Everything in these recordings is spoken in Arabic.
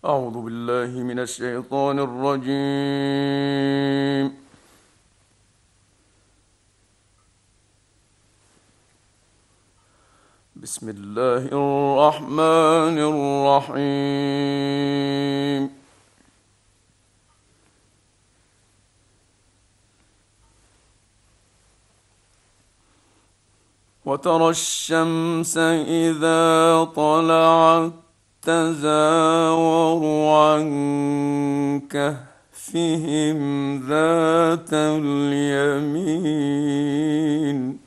أعوذ بالله من الشيطان الرجيم. بسم الله الرحمن الرحيم. وترى الشمس إذا طلعت تزاور عن كهفهم ذات اليمين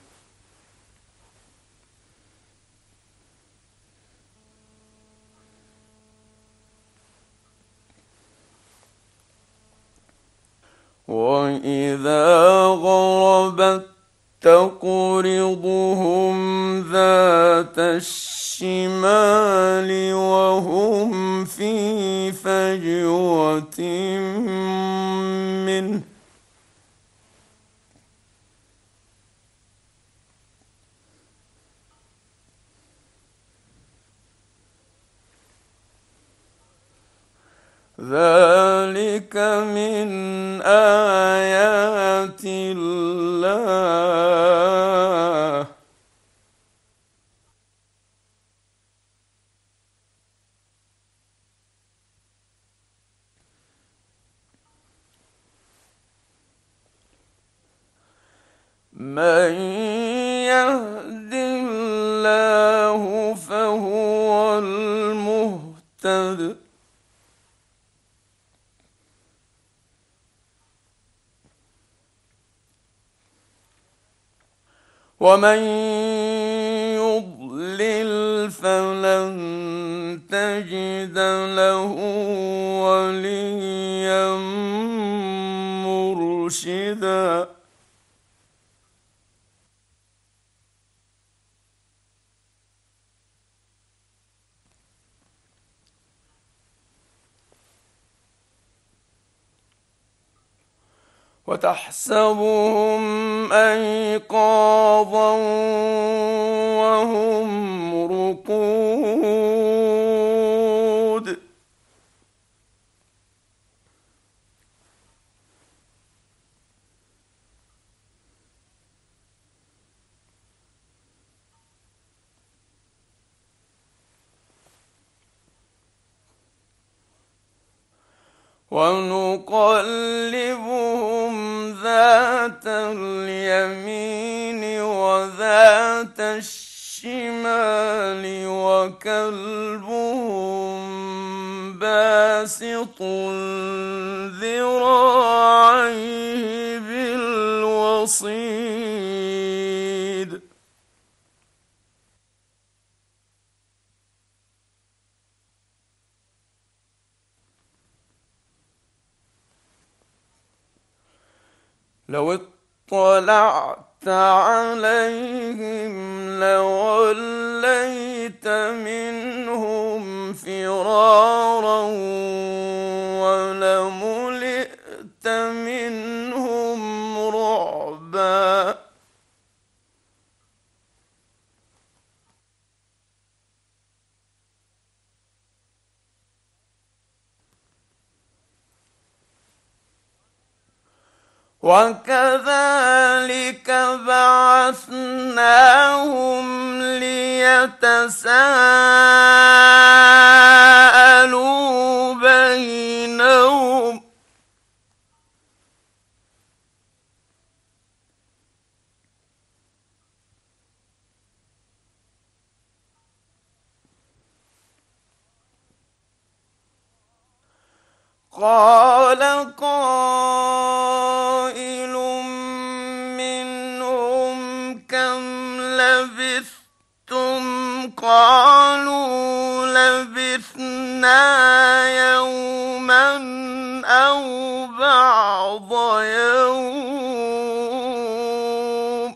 وإذا غربت تقرضهم ذات الشمال وهم في فجوة منه ذلك من آيات الله من يهد الله فهو المهتد ومن يضلل فلن تجد له وليا مرشدا وتحسبهم أيقاظا وهم رقود ونقلبهم ذات اليمين وذات الشمال وكلبهم باسط ذراعيه بالوصيد لو اطلعت عليهم لوليت منهم فرارا ولملئت منهم رعبا وكذلك بعثناهم ليتساءلوا بينهم قال قائل منهم كم لبثتم قالوا لبثنا يوما أو بعض يوم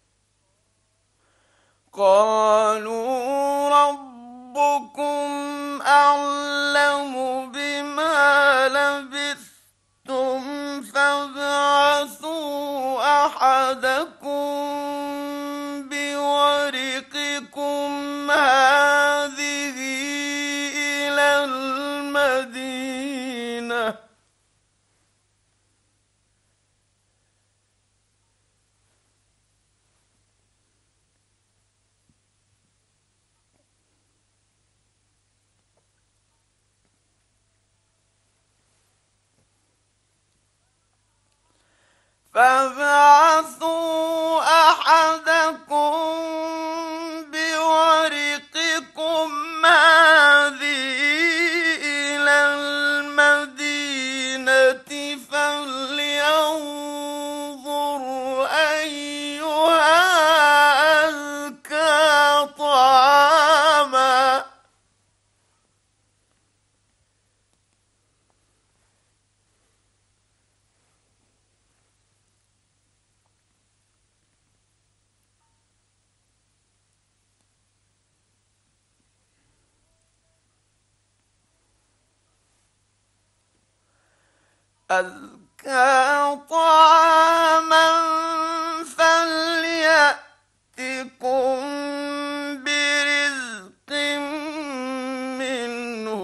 قالوا ربكم أعلم بما لبثتم فابعثوا أحدكم بورقكم هذه إلى المدينة فابعثوا أحدكم بورقكم هذه إلى المدينة فلينظر أيها أزكى طعاما فليأتكم برزق منه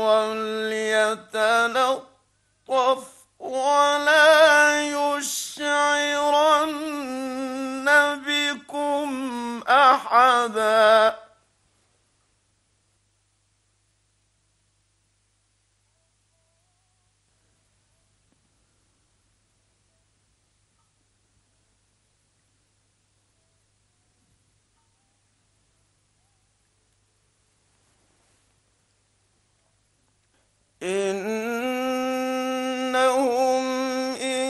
وليتلطف ولا يشعرن بكم أحدا إنهم إن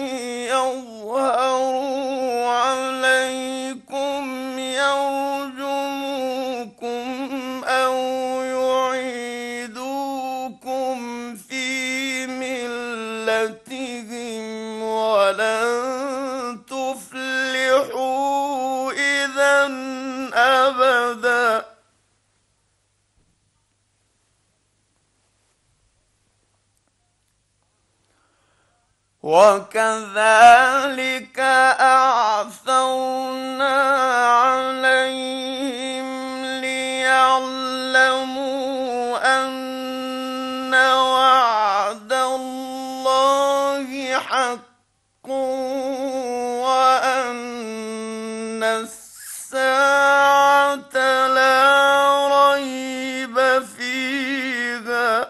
يظهروا عليكم يرجموكم أو يعيدوكم في ملتهم ولن تفلحوا إذا أبدا وكذلك أعثرنا عليهم ليعلموا أن وعد الله حق وأن الساعة لا ريب فيها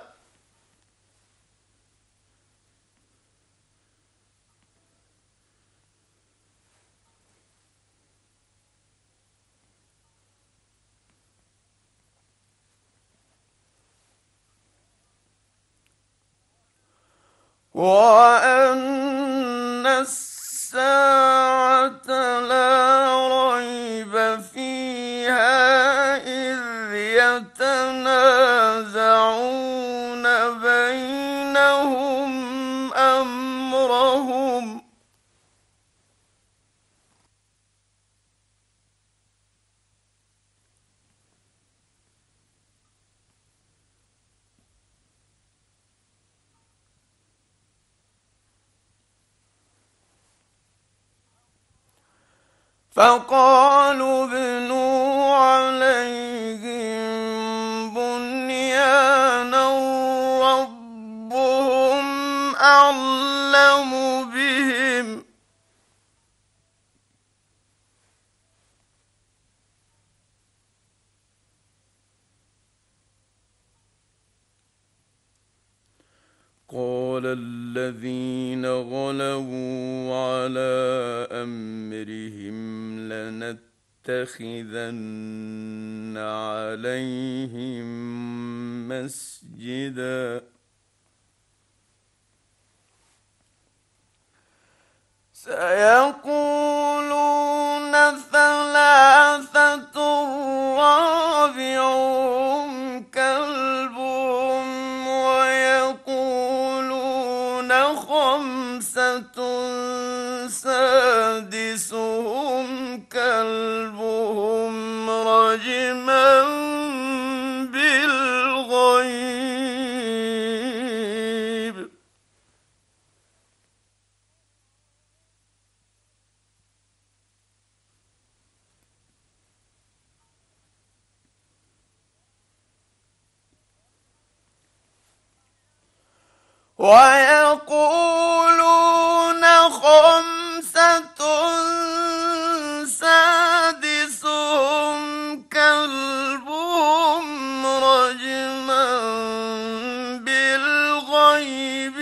وأن الساعة لا ريب فيها إذ يتنازعون بينهم أمرهم فقالوا ابنوا عليهم بنيانا ربهم أعلم بهم قال الذين غلبوا على أمرهم لنتخذن عليهم مسجدا سيقولون ثلاثة رابعهم كلبهم ويقولون خمسة سادسهم كلبهم رجما بالغيب ويقولون خمسة سادسهم كلبهم رجما بالغيب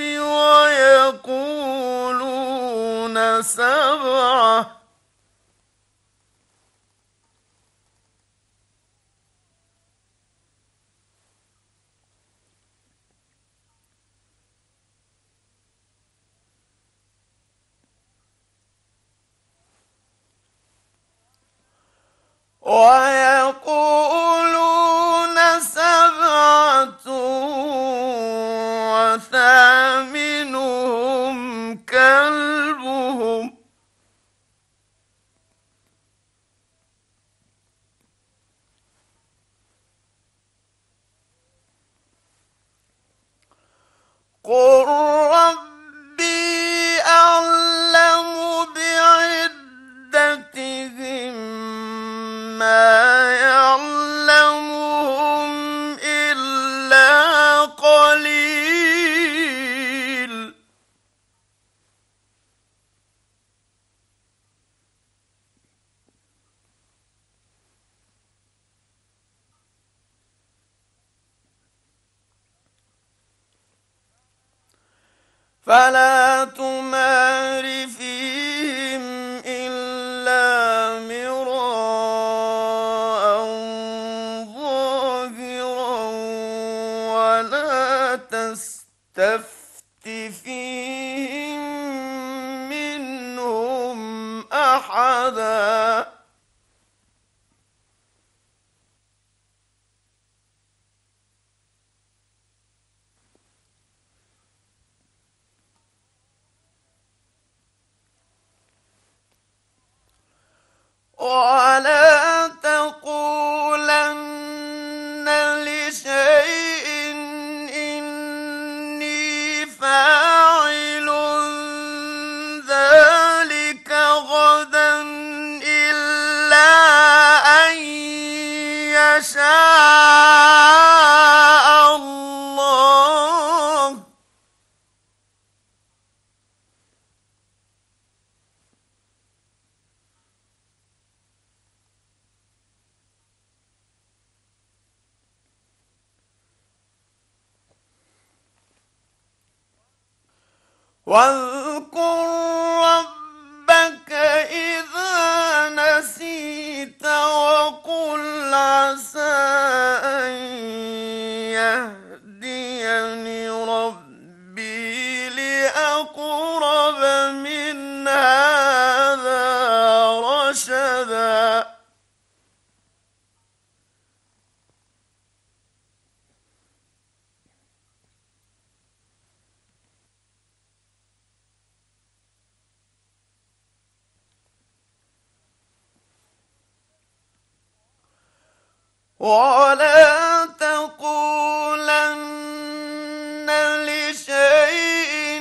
ويقولون سبعة ويقولون سبعة وثامنهم كلبهم قل ربي أعلم بعدتهم ما يعلمهم إلا قليل فلا تمار فيهم إلا مراء ظاهرا ولا تستفت فيهم منهم أحدا ولا تقولن لشيء إني فاعل ذلك غدا إلا أن يشاء الله واذكر ربك إذا نسيت وقل عسى أن يهديني ربي لأقرب من هذا رشدا ولا تقولن لشيء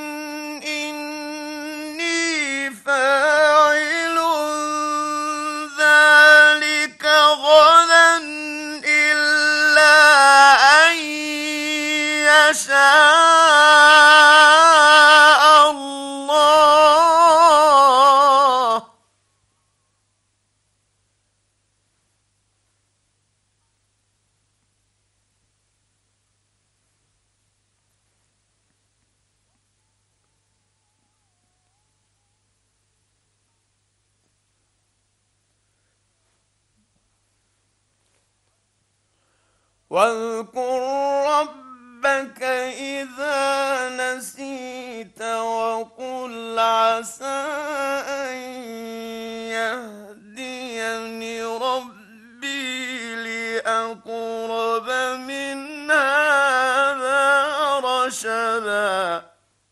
إني فاعل ذلك غدا إلا أن يشاء الله واذكر ربك إذا نسيت وقل عسى أن يهديني ربي لأقرب من هذا رشدا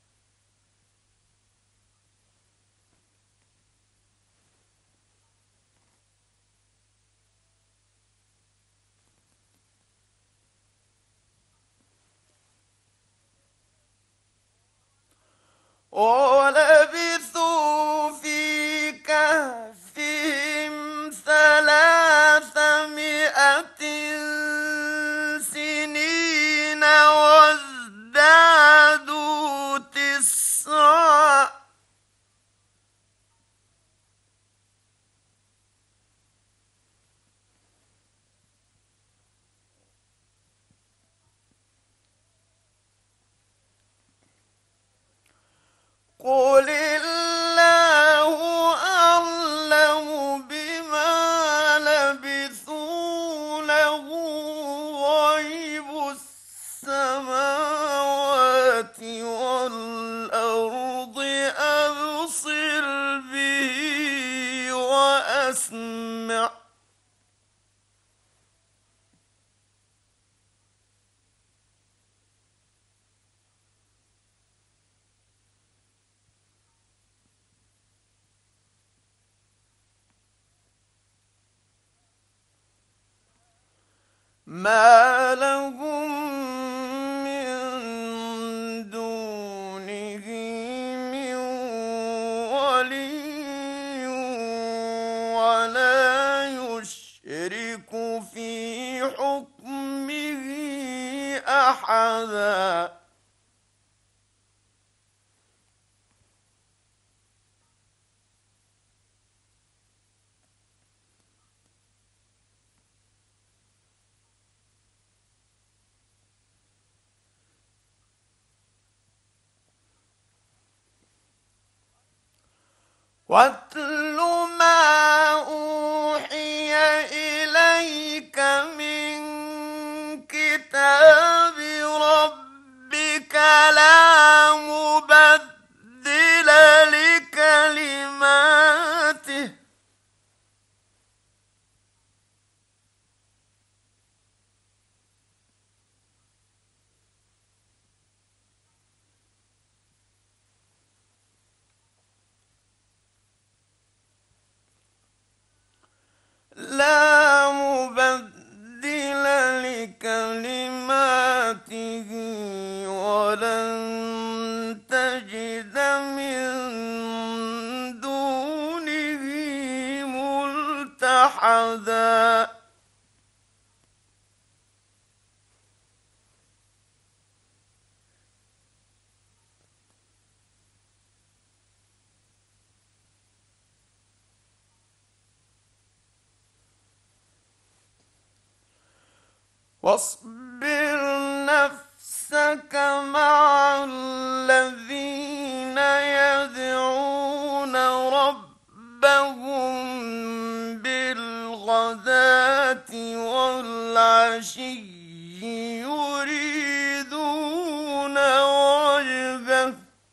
ولبثوا في كهفهم 300 سنين وازدادوا قل الله أعلم بما لبثوا له غيب السماوات والأرض أبصر به وأسمع ما لهم من دونه من ولي ولا يشرك في حكمه أحدا واتل ما أوحي إليك من كتاب ربك لا مبدل لكلماته لا مبدل لكلماته ولن تجد من دونه ملتحدا واصبر نفسك مع الذين يدعون ربهم بالغداة والعشي يريدون وجهه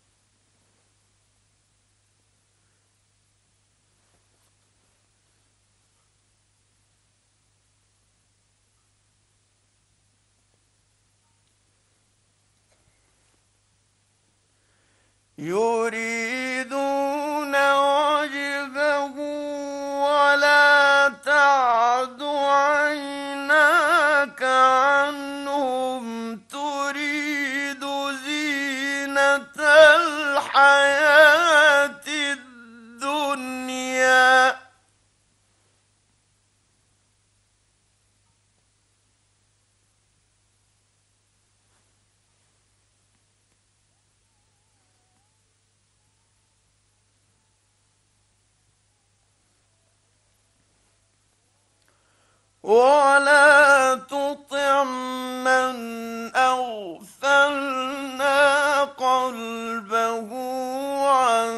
ولا تعد عيناك عنهم تريد زينة الحياة الدنيا ولا تطع من أغفلنا قلبه عن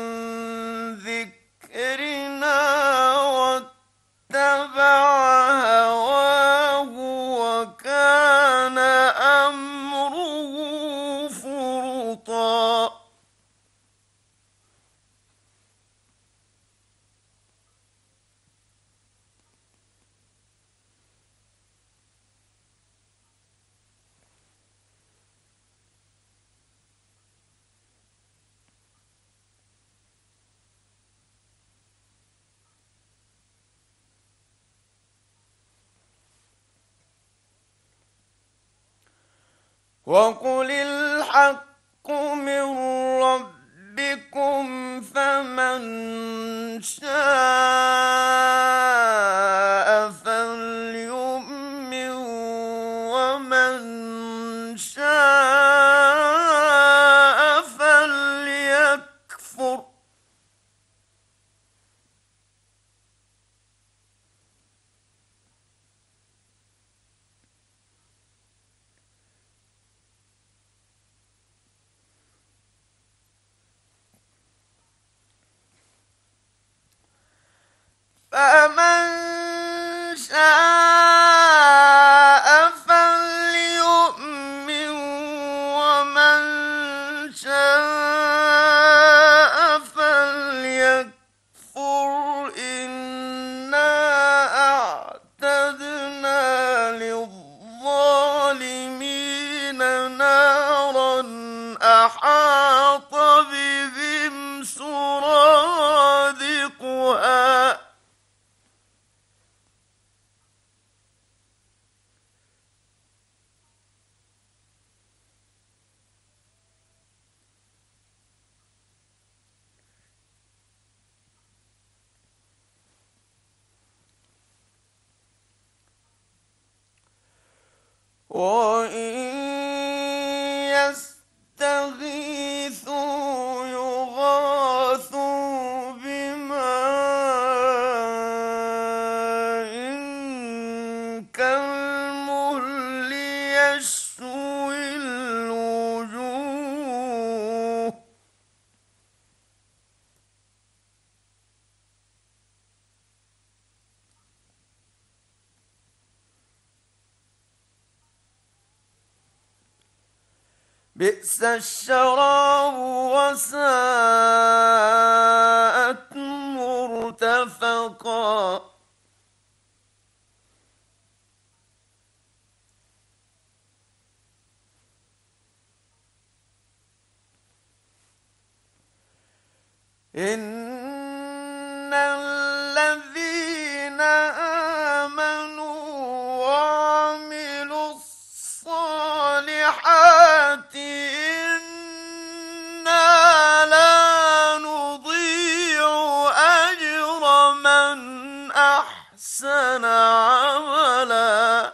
ذكرنا واتبع هواه وكان أمره فرطا وقل الحق من ربكم فمن شاء فليؤمن ومن شاء فليكفر فمن شاء فليؤمن ومن شاء فليكفر إنا أعتدنا للظالمين نارا أحاط بهم سرادقها وإن يستغيثوا يغاثوا بماء كالمهل يشوي الوجوه بئس الشراب وساءت مرتفقا إن الذين آمنوا وعملوا الصالحات إنا لا نضيع أجر من أحسن عملا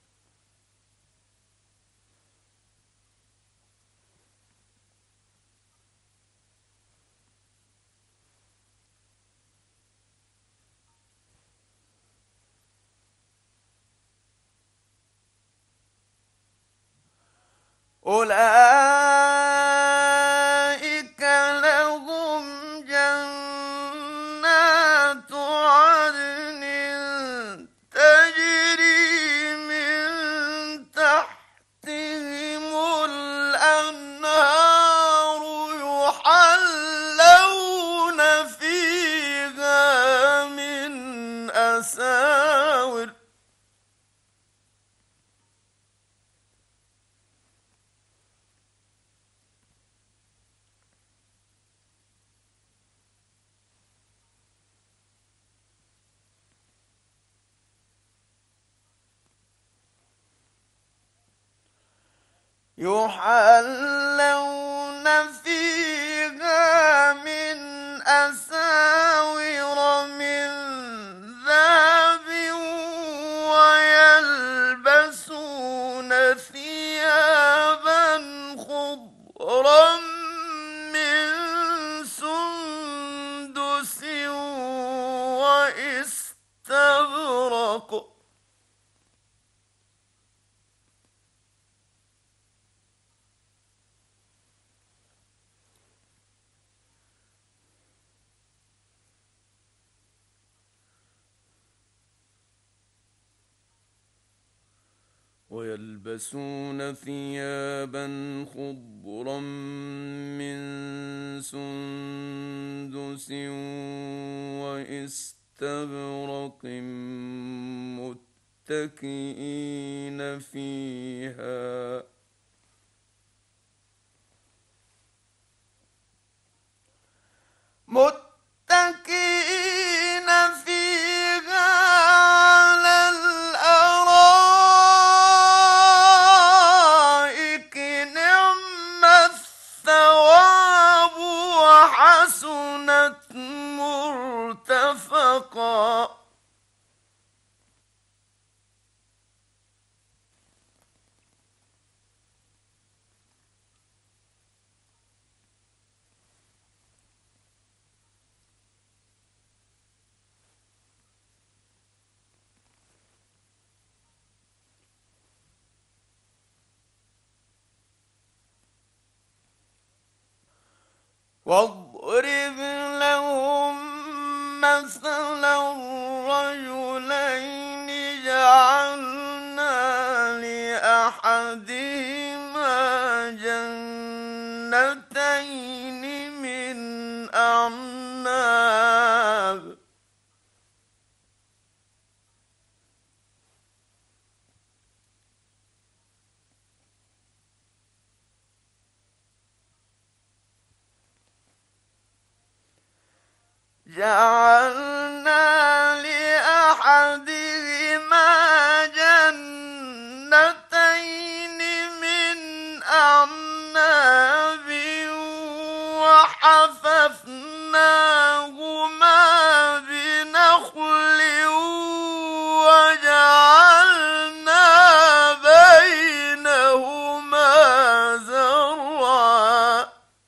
أولئك لهم جنات عدن تجري من تحتهم الأنهار يحلون فيها من أساور يحلون فيها من أساور من ذهب ويلبسون ثيابا خضرا من سندس وإستبرق ويلبسون ثيابا خضرا من سندس وإستبرق متكئين فيها متكئين فيها على الأرائك نعم الثواب وحسنت مرتفقا واضرب لهم مثلا جعلنا لأحدهما جنتين من أعناب وحففناهما بنخل وجعلنا بينهما زرعا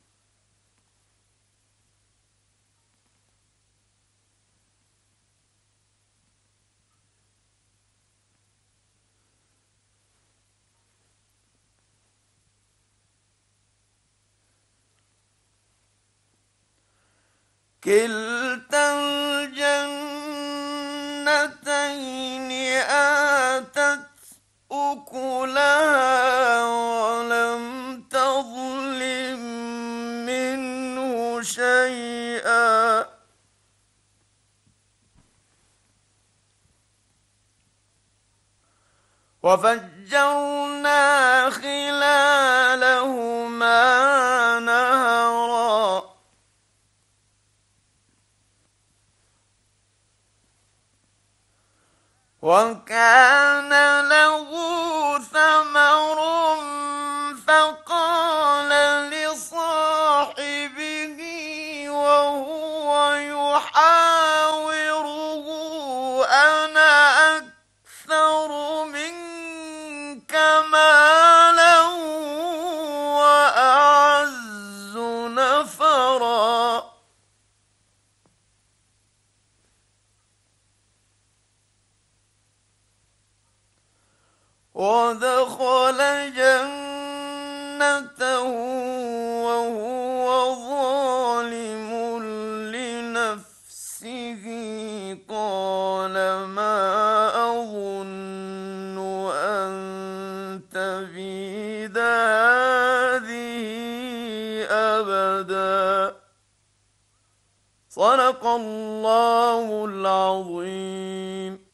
كلتا الجنتين آتت أكلها ولم تظلم منه شيئا وفجرنا خلالهما نهرا وكان له ثمر فقال لصاحبه وهو يحاوره أنا أكثر منك مالا وأعز نفرا ودخل جنته وهو ظالم لنفسه قال ما أظن أن تبيد هذه أبدا صدق الله العظيم.